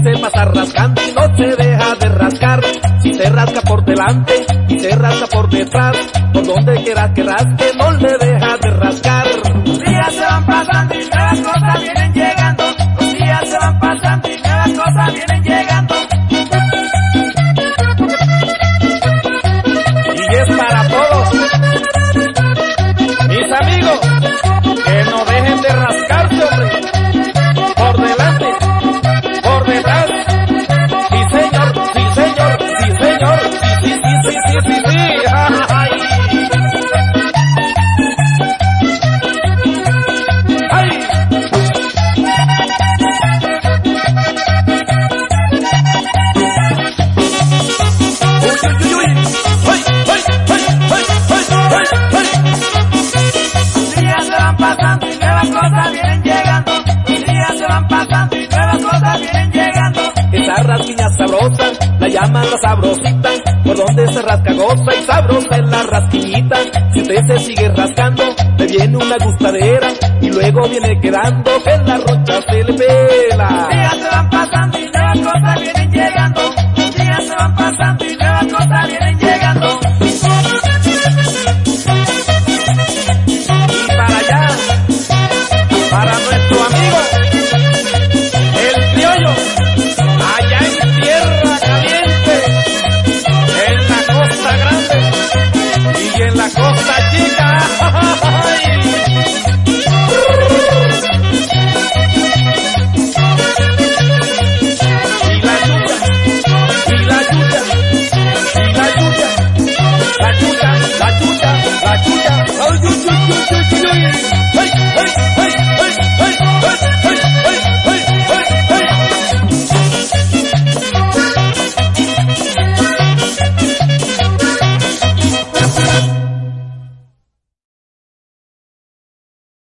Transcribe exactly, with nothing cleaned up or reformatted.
se pasa rascando y no se deja de rascar. Si se rasca por delante y se rasca por detrás, por donde quiera que rasque no le deja de rascar. Los días se van pasando y nuevas cosas vienen llegando. Los días se van pasando y nuevas cosas vienen llegando. Y es para todos mis amigos que no dejen de rascarse, hombre. Por delante, por detrás. Sí señor, sí señor, sí señor. Sí, sí, sí, sí, sí, sí, sí. Ay. Ay. Uy, uy, uy. Ay, ay, ay, ay, ay, ay, ay. Los días se van pasando y nuevas cosas vienen llegando. Los días se van pasando y nuevas cosas vienen llegando. Esa rasquiña sabrosa, la llaman la sabrosita, por donde se rasca goza y sabrosa es la rasquiñita. Si usted se sigue rascando, le viene una gustadera y luego viene quedando que la roncha se